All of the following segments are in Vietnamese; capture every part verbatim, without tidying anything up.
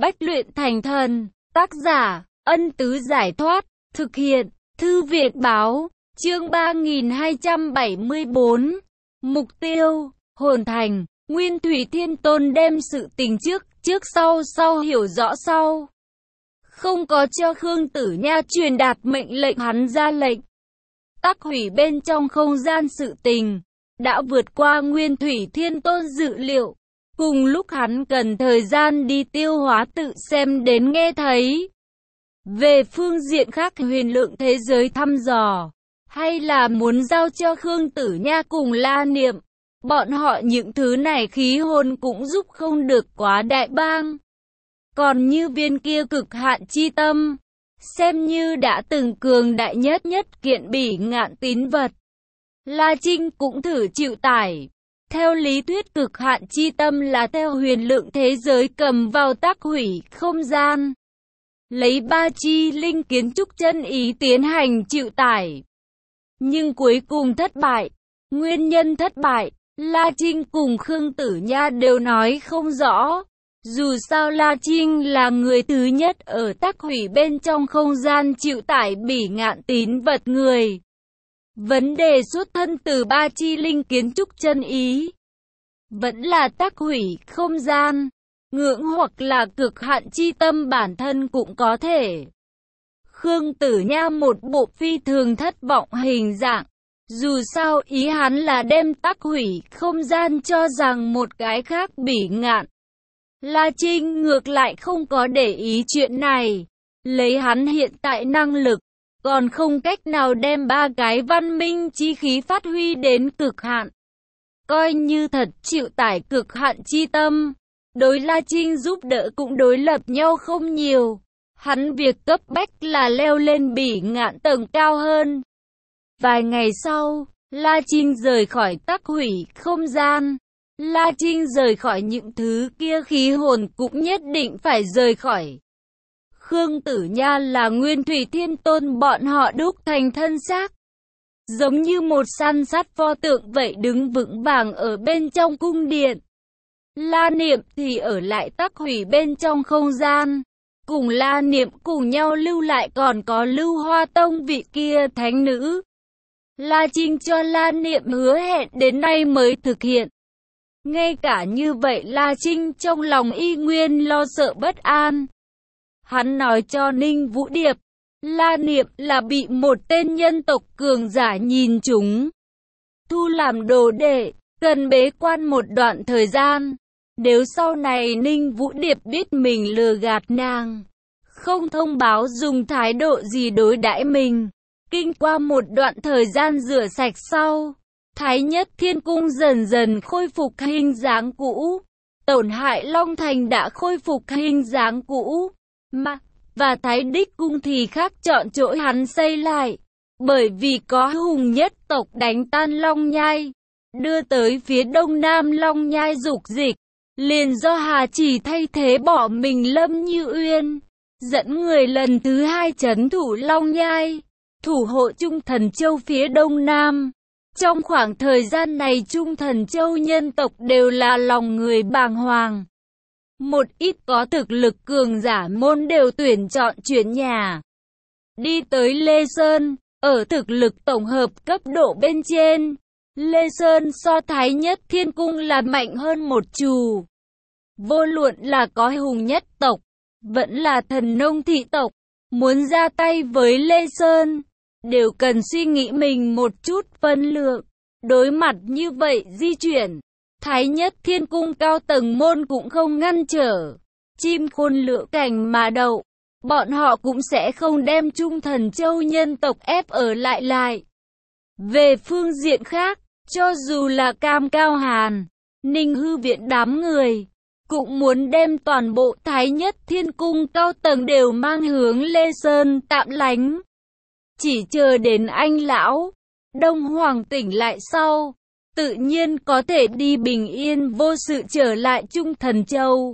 Bách luyện thành thần. Tác giả, Ân Tứ Giải Thoát. Thực hiện, Thư viện Báo. Chương ba nghìn hai trăm bảy mươi bốn. Mục tiêu, hồn thành. Nguyên Thủy Thiên Tôn đem sự tình trước, trước sau sau hiểu rõ sau. Không có cho Khương Tử Nha truyền đạt mệnh lệnh, hắn ra lệnh tắc hủy bên trong không gian sự tình, đã vượt qua Nguyên Thủy Thiên Tôn dự liệu. Cùng lúc hắn cần thời gian đi tiêu hóa tự xem đến nghe thấy. Về phương diện khác, huyền lượng thế giới thăm dò, hay là muốn giao cho Khương Tử Nha cùng La Niệm, bọn họ những thứ này khí hồn cũng giúp không được quá đại bang. Còn như viên kia cực hạn chi tâm, xem như đã từng cường đại nhất nhất kiện bỉ ngạn tín vật, La Trinh cũng thử chịu tải. Theo lý thuyết cực hạn chi tâm là theo huyền lượng thế giới cầm vào tác hủy không gian, lấy ba chi linh kiến trúc chân ý tiến hành chịu tải. Nhưng cuối cùng thất bại. Nguyên nhân thất bại, La Trinh cùng Khương Tử Nha đều nói không rõ. Dù sao La Trinh là người thứ nhất ở tác hủy bên trong không gian chịu tải bỉ ngạn tín vật người. Vấn đề xuất thân từ ba chi linh kiến trúc chân ý, vẫn là tác hủy không gian, ngưỡng hoặc là cực hạn chi tâm bản thân cũng có thể. Khương Tử Nha một bộ phi thường thất vọng hình dạng. Dù sao ý hắn là đem tác hủy không gian cho rằng một cái khác bỉ ngạn. La Trinh ngược lại không có để ý chuyện này. Lấy hắn hiện tại năng lực, còn không cách nào đem ba cái văn minh chi khí phát huy đến cực hạn. Coi như thật chịu tải cực hạn chi tâm, đối La Trinh giúp đỡ cũng đối lập nhau không nhiều. Hắn việc cấp bách là leo lên bỉ ngạn tầng cao hơn. Vài ngày sau, La Trinh rời khỏi tác hủy không gian. La Trinh rời khỏi những thứ kia khí hồn cũng nhất định phải rời khỏi. Khương Tử Nha là Nguyên Thủy Thiên Tôn bọn họ đúc thành thân xác, giống như một san sát pho tượng vậy đứng vững vàng ở bên trong cung điện. La Niệm thì ở lại tác hủy bên trong không gian. Cùng La Niệm cùng nhau lưu lại còn có Lưu Hoa Tông vị kia thánh nữ. La Trinh cho La Niệm hứa hẹn đến nay mới thực hiện. Ngay cả như vậy La Trinh trong lòng y nguyên lo sợ bất an. Hắn nói cho Ninh Vũ Điệp, La Niệm là bị một tên nhân tộc cường giả nhìn trúng, thu làm đồ đệ, cần bế quan một đoạn thời gian. Nếu sau này Ninh Vũ Điệp biết mình lừa gạt nàng, không thông báo dùng thái độ gì đối đãi mình, kinh qua một đoạn thời gian rửa sạch sau, Thái Nhất Thiên Cung dần dần khôi phục hình dáng cũ. Tổn hại Long Thành đã khôi phục hình dáng cũ, mà và Thái Đích Cung thì khác chọn chỗ hắn xây lại. Bởi vì có hùng nhất tộc đánh tan Long Nhai, đưa tới phía đông nam Long Nhai dục dịch, liền do Hà Chỉ thay thế bỏ mình Lâm Như Uyên, dẫn người lần thứ hai trấn thủ Long Nhai, thủ hộ Trung Thần Châu phía đông nam. Trong khoảng thời gian này Trung Thần Châu nhân tộc đều là lòng người bàng hoàng. Một ít có thực lực cường giả môn đều tuyển chọn chuyển nhà, đi tới Lê Sơn. Ở thực lực tổng hợp cấp độ bên trên, Lê Sơn so Thái Nhất Thiên Cung là mạnh hơn một chù. Vô luận là có hùng nhất tộc, vẫn là thần nông thị tộc, muốn ra tay với Lê Sơn, đều cần suy nghĩ mình một chút phân lượng. Đối mặt như vậy di chuyển, Thái Nhất Thiên Cung cao tầng môn cũng không ngăn trở. Chim khôn lựa cành mà đậu, bọn họ cũng sẽ không đem Trung Thần Châu nhân tộc ép ở lại lại. Về phương diện khác, cho dù là Cam Cao Hàn, Ninh Hư Viện đám người, cũng muốn đem toàn bộ Thái Nhất Thiên Cung cao tầng đều mang hướng Lê Sơn tạm lánh. Chỉ chờ đến anh lão Đông Hoàng tỉnh lại sau, tự nhiên có thể đi bình yên vô sự trở lại Trung Thần Châu.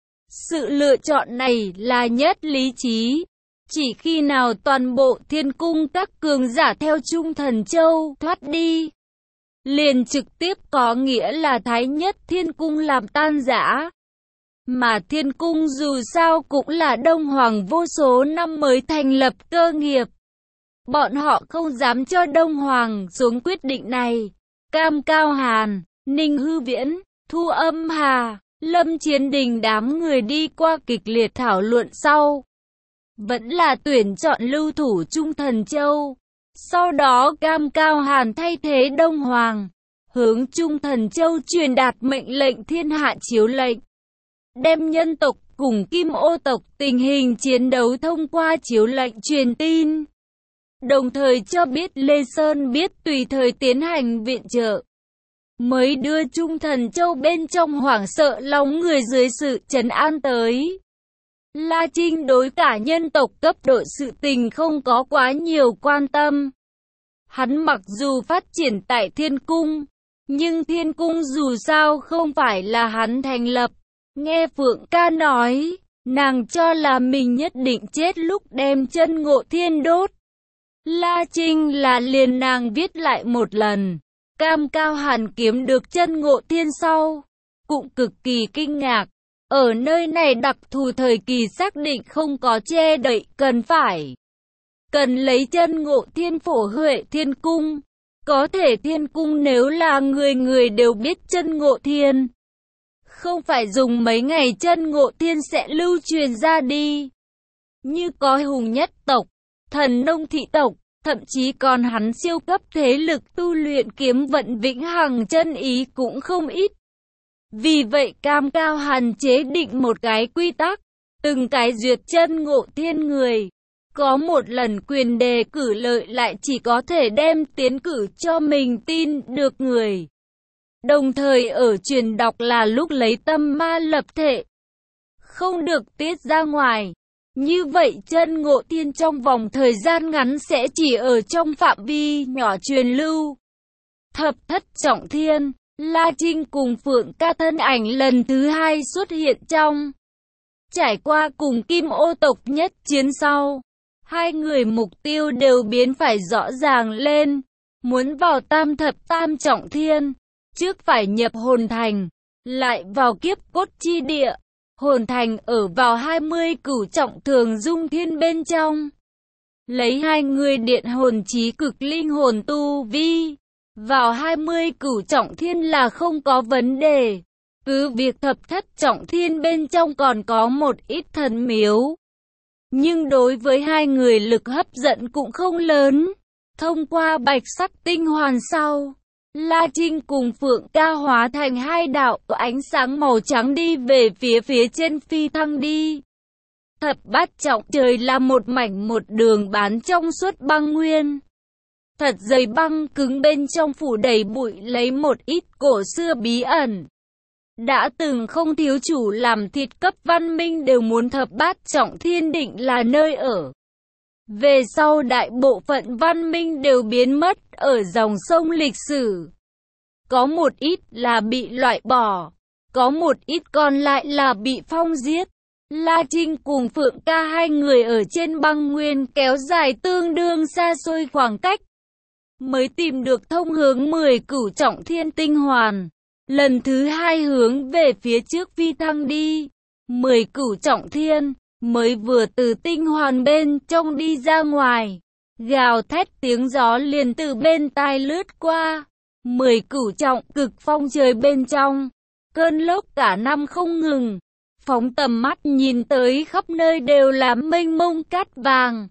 Sự lựa chọn này là nhất lý trí. Chỉ khi nào toàn bộ thiên cung các cường giả theo Trung Thần Châu thoát đi, liền trực tiếp có nghĩa là Thái Nhất Thiên Cung làm tan rã. Mà Thiên Cung dù sao cũng là Đông Hoàng vô số năm mới thành lập cơ nghiệp. Bọn họ không dám cho Đông Hoàng xuống quyết định này. Cam Cao Hàn, Ninh Hư Viễn, Thu Âm Hà, Lâm Chiến Đình đám người đi qua kịch liệt thảo luận sau. Vẫn là tuyển chọn lưu thủ Trung Thần Châu. Sau đó Cam Cao Hàn thay thế Đông Hoàng, hướng Trung Thần Châu truyền đạt mệnh lệnh thiên hạ chiếu lệnh. Đem nhân tộc cùng Kim Ô tộc tình hình chiến đấu thông qua chiếu lệnh truyền tin. Đồng thời cho biết Lê Sơn biết tùy thời tiến hành viện trợ. Mới đưa Trung Thần Châu bên trong hoảng sợ lòng người dưới sự trấn an tới. La Trinh đối cả nhân tộc cấp độ sự tình không có quá nhiều quan tâm. Hắn mặc dù phát triển tại Thiên Cung, nhưng Thiên Cung dù sao không phải là hắn thành lập. Nghe Phượng Ca nói, nàng cho là mình nhất định chết lúc đem chân Ngộ Thiên đốt. La Trinh là liền nàng viết lại một lần. Cam Cao Hàn kiếm được chân Ngộ Thiên sau, cũng cực kỳ kinh ngạc. Ở nơi này đặc thù thời kỳ xác định không có che đậy, cần phải cần lấy chân Ngộ Thiên phổ huệ Thiên Cung. Có thể Thiên Cung nếu là người người đều biết chân Ngộ Thiên, không phải dùng mấy ngày chân Ngộ Thiên sẽ lưu truyền ra đi. Như có Hùng Nhất tộc, Thần Nông thị tộc, thậm chí còn hắn siêu cấp thế lực tu luyện kiếm vận vĩnh hằng chân ý cũng không ít. Vì vậy Cam Cao Hàn chế định một cái quy tắc, từng cái duyệt chân Ngộ Thiên người, có một lần quyền đề cử lợi lại chỉ có thể đem tiến cử cho mình tin được người. Đồng thời ở truyền đọc là lúc lấy tâm ma lập thể, không được tiết ra ngoài. Như vậy chân Ngộ Thiên trong vòng thời gian ngắn sẽ chỉ ở trong phạm vi nhỏ truyền lưu. Thập thất trọng thiên, La Trinh cùng Phượng Ca thân ảnh lần thứ hai xuất hiện trong. Trải qua cùng Kim Ô tộc nhất chiến sau, hai người mục tiêu đều biến phải rõ ràng lên. Muốn vào tam thập tam trọng thiên, trước phải nhập hồn thành, lại vào kiếp cốt chi địa. Hồn thành ở vào hai mươi cửu trọng thường dung thiên bên trong. Lấy hai người điện hồn chí cực linh hồn tu vi, vào hai mươi cửu trọng thiên là không có vấn đề. Cứ việc thập thất trọng thiên bên trong còn có một ít thần miếu, nhưng đối với hai người lực hấp dẫn cũng không lớn. Thông qua bạch sắc tinh hoàn sau, La Trinh cùng Phượng Ca hóa thành hai đạo ánh sáng màu trắng đi về phía phía trên phi thăng đi. Thập bát trọng trời là một mảnh một đường bán trong suốt băng nguyên. Thật dày băng cứng bên trong phủ đầy bụi lấy một ít cổ xưa bí ẩn. Đã từng không thiếu chủ làm thịt cấp văn minh đều muốn thập bát trọng thiên định là nơi ở. Về sau đại bộ phận văn minh đều biến mất ở dòng sông lịch sử. Có một ít là bị loại bỏ, có một ít còn lại là bị phong giết. La Trinh cùng Phượng Ca hai người ở trên băng nguyên kéo dài tương đương xa xôi khoảng cách, mới tìm được thông hướng mười cửu trọng thiên tinh hoàn. Lần thứ hai hướng về phía trước phi thăng đi. Mười cửu trọng thiên, mới vừa từ tinh hoàn bên trong đi ra ngoài. Gào thét tiếng gió liền từ bên tai lướt qua. Mười cửu trọng cực phong trời bên trong. Cơn lốc cả năm không ngừng. Phóng tầm mắt nhìn tới khắp nơi đều là mênh mông cát vàng.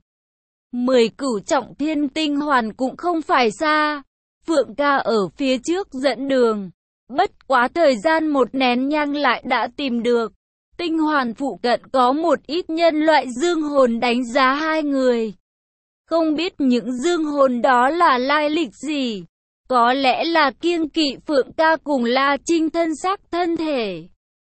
Mười cửu trọng thiên tinh hoàn cũng không phải xa. Phượng Ca ở phía trước dẫn đường. Bất quá thời gian một nén nhang lại đã tìm được. Tinh hoàn phụ cận có một ít nhân loại dương hồn đánh giá hai người. Không biết những dương hồn đó là lai lịch gì. Có lẽ là kiêng kỵ Phượng Ca cùng La Trinh thân xác thân thể.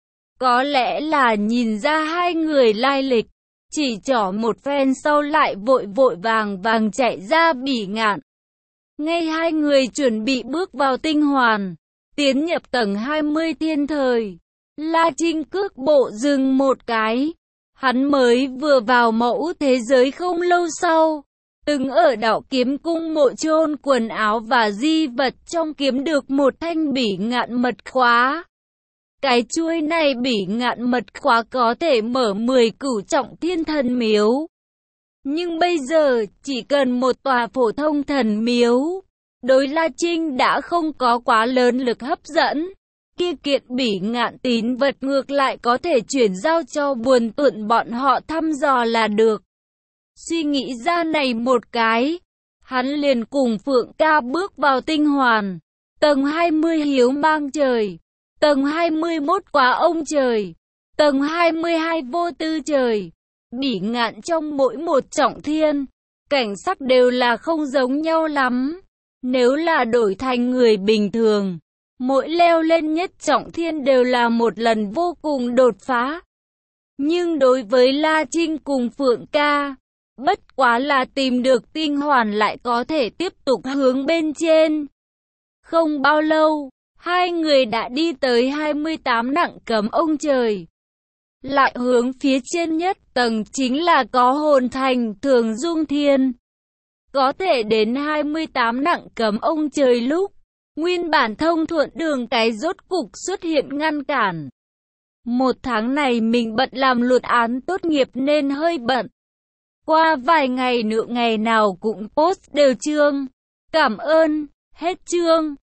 Có lẽ là nhìn ra hai người lai lịch. Chỉ trỏ một phen sau lại vội vội vàng vàng chạy ra Bỉ Ngạn. Ngay hai người chuẩn bị bước vào tinh hoàn, tiến nhập tầng hai mươi thiên thời. La Trinh cước bộ dừng một cái. Hắn mới vừa vào mẫu thế giới không lâu sau. Từng ở Đạo Kiếm Cung mộ chôn quần áo và di vật trong kiếm được một thanh Bỉ Ngạn mật khóa. Cái chuôi này Bỉ Ngạn mật khóa có thể mở mười cửu trọng thiên thần miếu. Nhưng bây giờ, chỉ cần một tòa phổ thông thần miếu, đối La Trinh đã không có quá lớn lực hấp dẫn. Kia kiện Bỉ Ngạn tín vật ngược lại có thể chuyển giao cho Buồn Tuận bọn họ thăm dò là được. Suy nghĩ ra này một cái, hắn liền cùng Phượng Ca bước vào tinh hoàn. Tầng hai mươi hiếu mang trời, tầng hai mươi mốt quá ông trời, tầng hai mươi hai vô tư trời. Bỉ Ngạn trong mỗi một trọng thiên, cảnh sắc đều là không giống nhau lắm. Nếu là đổi thành người bình thường, mỗi leo lên nhất trọng thiên đều là một lần vô cùng đột phá. Nhưng đối với La Trinh cùng Phượng Ca, bất quá là tìm được tinh hoàn lại có thể tiếp tục hướng bên trên. Không bao lâu, hai người đã đi tới hai mươi tám nặng cấm ông trời. Lại hướng phía trên nhất tầng chính là có hồn thành Thường Dung Thiên. Có thể đến hai mươi tám nặng cấm ông trời lúc, nguyên bản thông thuận đường cái rốt cục xuất hiện ngăn cản. Một tháng này mình bận làm luận án tốt nghiệp nên hơi bận. Qua vài ngày nữa ngày nào cũng post đều chương. Cảm ơn, hết chương.